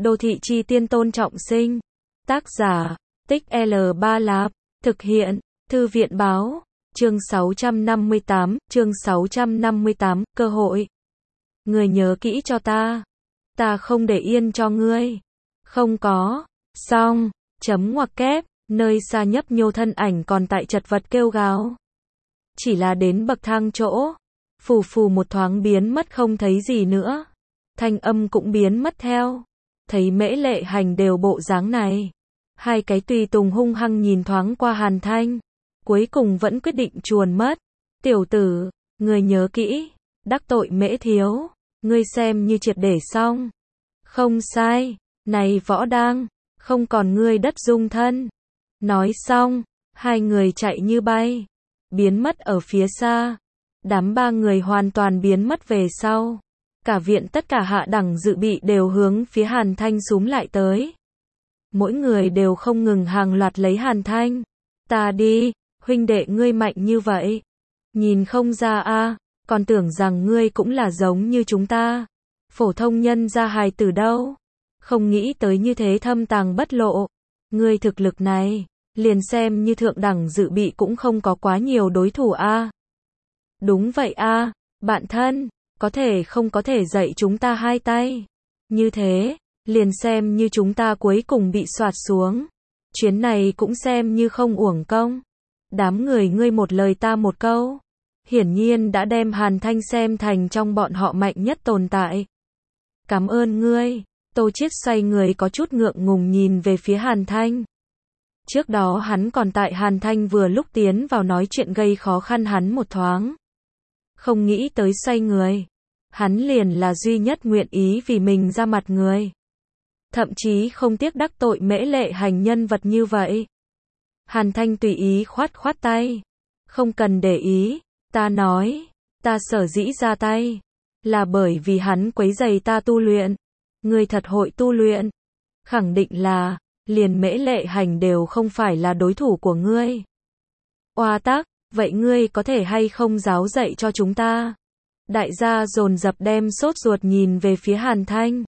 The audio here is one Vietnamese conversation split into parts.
Đô thị chi tiên Tôn Trọng Sinh. Tác giả, Tích L3 Lạp. Thực hiện, Thư viện báo. Chương 658, cơ hội. Người nhớ kỹ cho ta. Ta không để yên cho ngươi. Không có. Xong. Chấm ngoặc kép. Nơi xa nhấp nhô thân ảnh còn tại chật vật kêu gào. Chỉ là đến bậc thang chỗ. Phù phù một thoáng biến mất không thấy gì nữa. Thanh âm cũng biến mất theo. Thấy Mễ Lệ Hành đều bộ dáng này. Hai cái tùy tùng hung hăng nhìn thoáng qua Hàn Thanh. Cuối cùng vẫn quyết định chuồn mất. Tiểu tử, ngươi nhớ kỹ. Đắc tội Mễ thiếu. Ngươi xem như triệt để xong. Không sai. Này Võ Đang. Không còn ngươi đất dung thân. Nói xong. Hai người chạy như bay. Biến mất ở phía xa. Đám ba người hoàn toàn biến mất về sau. Cả viện tất cả hạ đẳng dự bị đều hướng phía Hàn Thanh xúm lại tới. Mỗi người đều không ngừng hàng loạt lấy Hàn Thanh. Ta đi, huynh đệ ngươi mạnh như vậy. Nhìn không ra a, còn tưởng rằng ngươi cũng là giống như chúng ta. Phổ thông nhân gia hài tử đâu. Không nghĩ tới như thế thâm tàng bất lộ. Ngươi thực lực này, liền xem như thượng đẳng dự bị cũng không có quá nhiều đối thủ a. Đúng vậy a, bạn thân. Có thể không có thể dạy chúng ta hai tay. Như thế, liền xem như chúng ta cuối cùng bị soạt xuống. Chuyến này cũng xem như không uổng công. Đám người ngươi một lời ta một câu. Hiển nhiên đã đem Hàn Thanh xem thành trong bọn họ mạnh nhất tồn tại. Cảm ơn ngươi. Tô Chiết xoay người có chút ngượng ngùng nhìn về phía Hàn Thanh. Trước đó hắn còn tại Hàn Thanh vừa lúc tiến vào nói chuyện gây khó khăn hắn một thoáng. Không nghĩ tới xoay người. Hắn liền là duy nhất nguyện ý vì mình ra mặt người. Thậm chí không tiếc đắc tội Mễ Lệ Hành nhân vật như vậy. Hàn Thanh tùy ý khoát khoát tay. Không cần để ý, ta nói, ta sở dĩ ra tay. Là bởi vì hắn quấy rầy ta tu luyện. Ngươi thật hội tu luyện. Khẳng định là, liền Mễ Lệ Hành đều không phải là đối thủ của ngươi. Oa tắc, vậy ngươi có thể hay không giáo dạy cho chúng ta? Đại gia dồn dập đem sốt ruột nhìn về phía Hàn Thanh.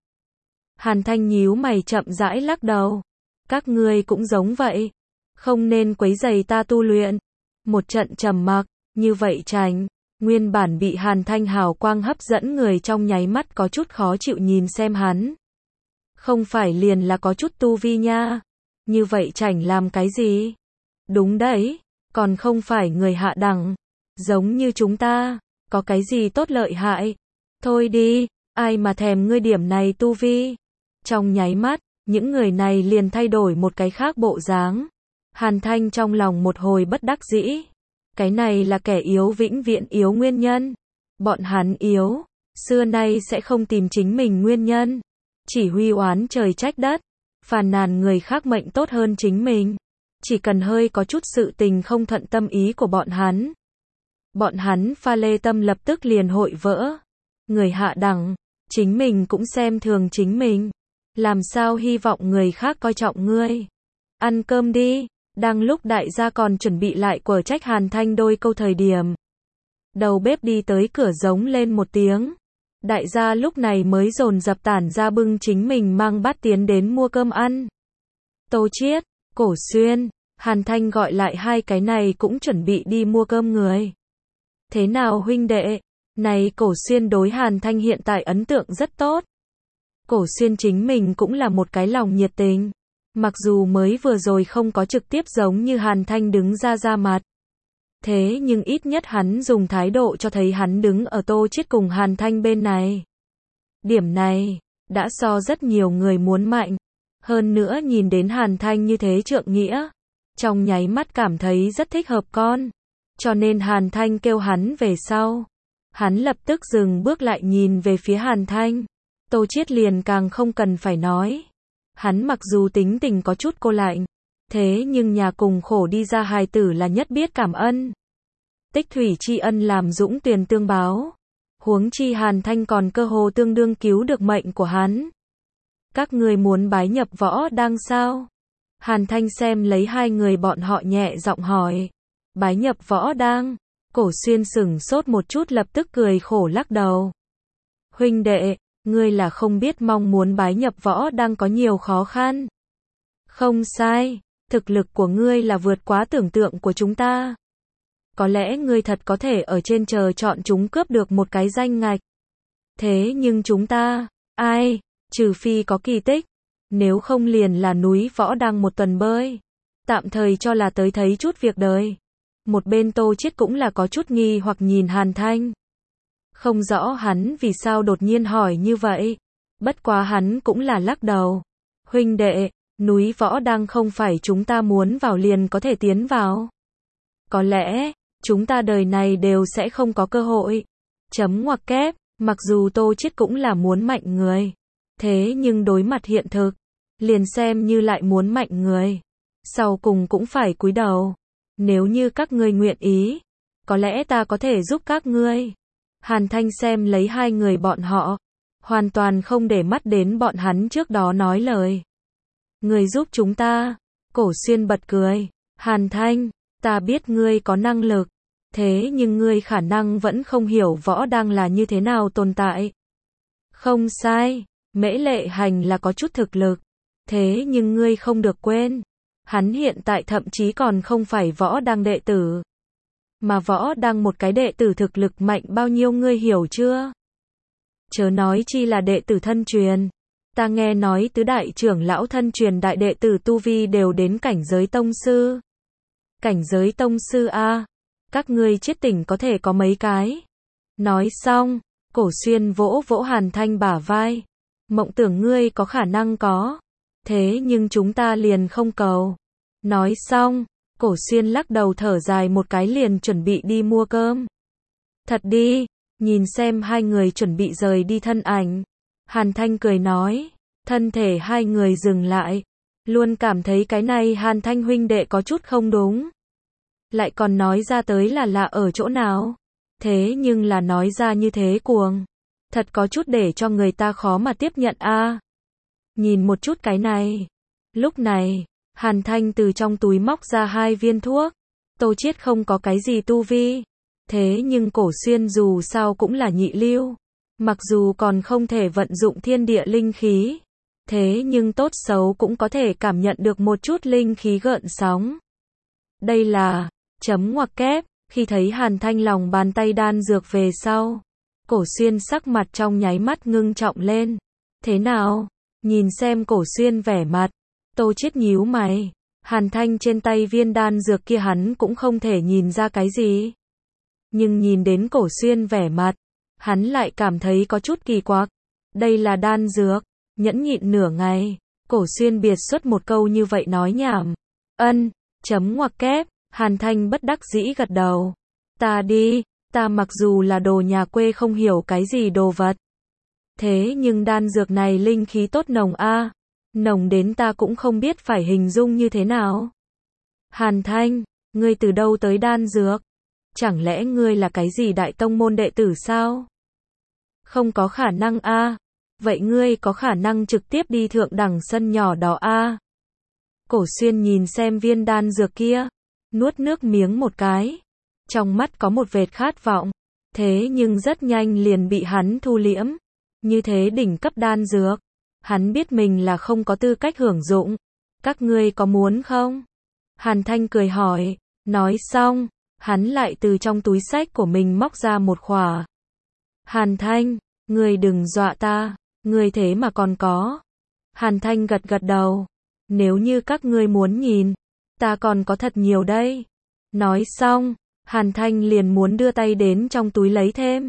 Hàn Thanh nhíu mày chậm rãi lắc đầu. Các ngươi cũng giống vậy. Không nên quấy rầy ta tu luyện. Một trận trầm mặc, như vậy Trành. Nguyên bản bị Hàn Thanh hào quang hấp dẫn người trong nháy mắt có chút khó chịu nhìn xem hắn. Không phải liền là có chút tu vi nha. Như vậy Trành làm cái gì? Đúng đấy, còn không phải người hạ đẳng. Giống như chúng ta. Có cái gì tốt lợi hại? Thôi đi, ai mà thèm ngươi điểm này tu vi. Trong nháy mắt, những người này liền thay đổi một cái khác bộ dáng. Hàn Thanh trong lòng một hồi bất đắc dĩ. Cái này là kẻ yếu vĩnh viễn yếu nguyên nhân. Bọn hắn yếu, xưa nay sẽ không tìm chính mình nguyên nhân. Chỉ huy oán trời trách đất, phàn nàn người khác mệnh tốt hơn chính mình. Chỉ cần hơi có chút sự tình không thuận tâm ý của bọn hắn. Bọn hắn pha lê tâm lập tức liền hội vỡ. Người hạ đẳng, chính mình cũng xem thường chính mình. Làm sao hy vọng người khác coi trọng ngươi. Ăn cơm đi. Đang lúc đại gia còn chuẩn bị lại quở trách Hàn Thanh đôi câu thời điểm. Đầu bếp đi tới cửa giống lên một tiếng. Đại gia lúc này mới dồn dập tản ra bưng chính mình mang bát tiến đến mua cơm ăn. Tô Chiết, Cổ Xuyên, Hàn Thanh gọi lại hai cái này cũng chuẩn bị đi mua cơm người. Thế nào huynh đệ? Này Cổ Xuyên đối Hàn Thanh hiện tại ấn tượng rất tốt. Cổ Xuyên chính mình cũng là một cái lòng nhiệt tình. Mặc dù mới vừa rồi không có trực tiếp giống như Hàn Thanh đứng ra mặt. Thế nhưng ít nhất hắn dùng thái độ cho thấy hắn đứng ở Tô Chiết cùng Hàn Thanh bên này. Điểm này, đã so rất nhiều người muốn mạnh. Hơn nữa nhìn đến Hàn Thanh như thế trượng nghĩa. Trong nháy mắt cảm thấy rất thích hợp con. Cho nên Hàn Thanh kêu hắn về sau. Hắn lập tức dừng bước lại nhìn về phía Hàn Thanh. Tô Chiết liền càng không cần phải nói. Hắn mặc dù tính tình có chút cô lạnh. Thế nhưng nhà cùng khổ đi ra hài tử là nhất biết cảm ơn. Tích thủy tri ân làm dũng tuyền tương báo. Huống chi Hàn Thanh còn cơ hồ tương đương cứu được mệnh của hắn. Các ngươi muốn bái nhập Võ Đang sao? Hàn Thanh xem lấy hai người bọn họ nhẹ giọng hỏi. Bái nhập Võ Đang. Cổ Xuyên sửng sốt một chút lập tức cười khổ lắc đầu. Huynh đệ, ngươi là không biết mong muốn bái nhập võ đang có nhiều khó khăn. Không sai, thực lực của ngươi là vượt quá tưởng tượng của chúng ta. Có lẽ ngươi thật có thể ở trên trời chọn chúng cướp được một cái danh ngạch. Thế nhưng chúng ta, ai, trừ phi có kỳ tích, nếu không liền là núi võ đang một tuần bơi. Tạm thời cho là tới thấy chút việc đời. Một bên Tô Chiết cũng là có chút nghi hoặc nhìn Hàn Thanh. Không rõ hắn vì sao đột nhiên hỏi như vậy. Bất quá hắn cũng là lắc đầu. Huynh đệ, núi võ đang không phải chúng ta muốn vào liền có thể tiến vào. Có lẽ, chúng ta đời này đều sẽ không có cơ hội. Chấm ngoặc kép, mặc dù Tô Chiết cũng là muốn mạnh người. Thế nhưng đối mặt hiện thực, liền xem như lại muốn mạnh người. Sau cùng cũng phải cúi đầu. Nếu như các ngươi nguyện ý, có lẽ ta có thể giúp các ngươi. Hàn Thanh xem lấy hai người bọn họ, hoàn toàn không để mắt đến bọn hắn trước đó nói lời. Ngươi giúp chúng ta, Cổ Xuyên bật cười. Hàn Thanh, ta biết ngươi có năng lực, thế nhưng ngươi khả năng vẫn không hiểu võ đang là như thế nào tồn tại. Không sai, Mễ Lệ Hành là có chút thực lực, thế nhưng ngươi không được quên. Hắn hiện tại thậm chí còn không phải võ đang đệ tử. Mà võ đang một cái đệ tử thực lực mạnh bao nhiêu ngươi hiểu chưa? Chớ nói chi là đệ tử thân truyền. Ta nghe nói tứ đại trưởng lão thân truyền đại đệ tử tu vi đều đến cảnh giới tông sư. Cảnh giới tông sư a, các ngươi chết tỉnh có thể có mấy cái. Nói xong, Cổ Xuyên vỗ vỗ Hàn Thanh bả vai. Mộng tưởng ngươi có khả năng có. Thế nhưng chúng ta liền không cầu. Nói xong, Cổ Xuyên lắc đầu thở dài một cái liền chuẩn bị đi mua cơm. Thật đi, nhìn xem hai người chuẩn bị rời đi thân ảnh. Hàn Thanh cười nói, thân thể hai người dừng lại. Luôn cảm thấy cái này Hàn Thanh huynh đệ có chút không đúng. Lại còn nói ra tới là lạ ở chỗ nào. Thế nhưng là nói ra như thế cuồng. Thật có chút để cho người ta khó mà tiếp nhận a. Nhìn một chút cái này. Lúc này, Hàn Thanh từ trong túi móc ra 2 viên thuốc. Tô Chiết không có cái gì tu vi. Thế nhưng Cổ Xuyên dù sao cũng là nhị lưu. Mặc dù còn không thể vận dụng thiên địa linh khí. Thế nhưng tốt xấu cũng có thể cảm nhận được một chút linh khí gợn sóng. Đây là, chấm ngoặc kép, khi thấy Hàn Thanh lòng bàn tay đan dược về sau. Cổ Xuyên sắc mặt trong nháy mắt ngưng trọng lên. Thế nào? Nhìn xem Cổ Xuyên vẻ mặt. Tô Chiết nhíu mày. Hàn Thanh trên tay viên đan dược kia hắn cũng không thể nhìn ra cái gì. Nhưng nhìn đến Cổ Xuyên vẻ mặt, hắn lại cảm thấy có chút kỳ quặc. Đây là đan dược. Nhẫn nhịn nửa ngày, Cổ Xuyên biệt xuất một câu như vậy nói nhảm. Ân, chấm ngoặc kép, Hàn Thanh bất đắc dĩ gật đầu. Ta đi, ta mặc dù là đồ nhà quê không hiểu cái gì đồ vật. Thế nhưng đan dược này linh khí tốt nồng a, nồng đến ta cũng không biết phải hình dung như thế nào. Hàn Thanh, ngươi từ đâu tới đan dược? Chẳng lẽ ngươi là cái gì đại tông môn đệ tử sao? Không có khả năng a. Vậy ngươi có khả năng trực tiếp đi thượng đẳng sân nhỏ đó a? Cổ Xuyên nhìn xem viên đan dược kia, nuốt nước miếng một cái. Trong mắt có một vệt khát vọng, thế nhưng rất nhanh liền bị hắn thu liễm. Như thế đỉnh cấp đan dược, hắn biết mình là không có tư cách hưởng dụng. Các ngươi có muốn không? Hàn Thanh cười hỏi, nói xong, hắn lại từ trong túi xách của mình móc ra một khỏa. Hàn Thanh, ngươi đừng dọa ta, ngươi thế mà còn có. Hàn Thanh gật gật đầu, nếu như các ngươi muốn nhìn, ta còn có thật nhiều đây. Nói xong, Hàn Thanh liền muốn đưa tay đến trong túi lấy thêm.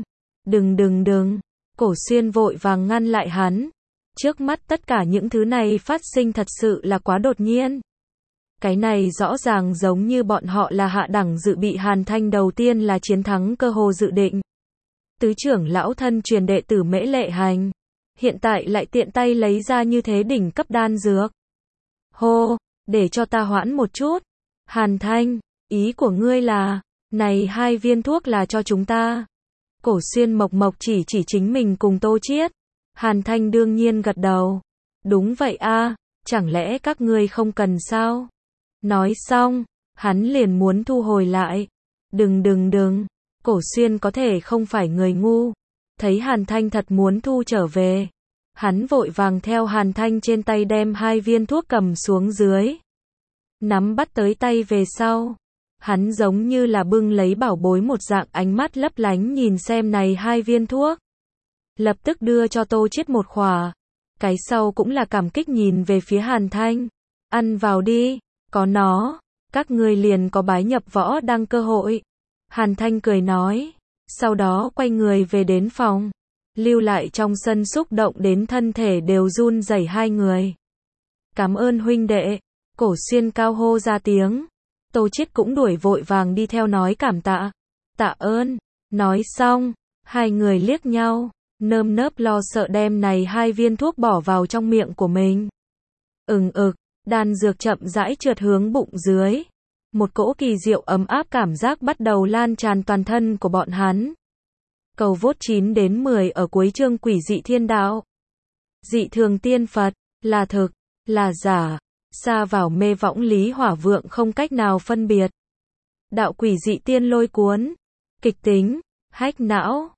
Đừng. Cổ Xuyên vội vàng ngăn lại hắn. Trước mắt tất cả những thứ này phát sinh thật sự là quá đột nhiên. Cái này rõ ràng giống như bọn họ là hạ đẳng dự bị. Hàn Thanh đầu tiên là chiến thắng cơ hồ dự định. Tứ trưởng lão thân truyền đệ tử Mễ Lệ Hành. Hiện tại lại tiện tay lấy ra như thế đỉnh cấp đan dược. Hô, để cho ta hoãn một chút. Hàn Thanh, ý của ngươi là, này 2 viên thuốc là cho chúng ta. Cổ Xuyên mộc chỉ chính mình cùng Tô Chiết. Hàn Thanh đương nhiên gật đầu. Đúng vậy a, chẳng lẽ các ngươi không cần sao? Nói xong, hắn liền muốn thu hồi lại. Đừng. Cổ Xuyên có thể không phải người ngu. thấy Hàn Thanh thật muốn thu trở về. Hắn vội vàng theo Hàn Thanh trên tay đem 2 viên thuốc cầm xuống dưới. Nắm bắt tới tay về sau. Hắn giống như là bưng lấy bảo bối một dạng, ánh mắt lấp lánh nhìn xem này 2 viên thuốc. Lập tức đưa cho Tô Chiết một khỏa. Cái sau cũng là cảm kích nhìn về phía Hàn Thanh. Ăn vào đi, có nó, các ngươi liền có bái nhập võ đăng cơ hội. Hàn Thanh cười nói. Sau đó quay người về đến phòng. Lưu lại trong sân xúc động đến thân thể đều run rẩy 2 người. Cảm ơn huynh đệ. Cổ Xuyên cao hô ra tiếng. Tô Chiết cũng đuổi vội vàng đi theo nói cảm tạ. Tạ ơn. Nói xong, 2 người liếc nhau, nơm nớp lo sợ đem này 2 viên thuốc bỏ vào trong miệng của mình. Đan dược chậm rãi trượt hướng bụng dưới. Một cỗ kỳ diệu ấm áp cảm giác bắt đầu lan tràn toàn thân của bọn hắn. Cầu vốt 9 đến 10 ở cuối chương Quỷ dị thiên đạo. Dị thường tiên Phật, là thực, là giả, xa vào mê võng Lý Hỏa Vượng không cách nào phân biệt. Đạo quỷ dị tiên lôi cuốn, kịch tính, hách não.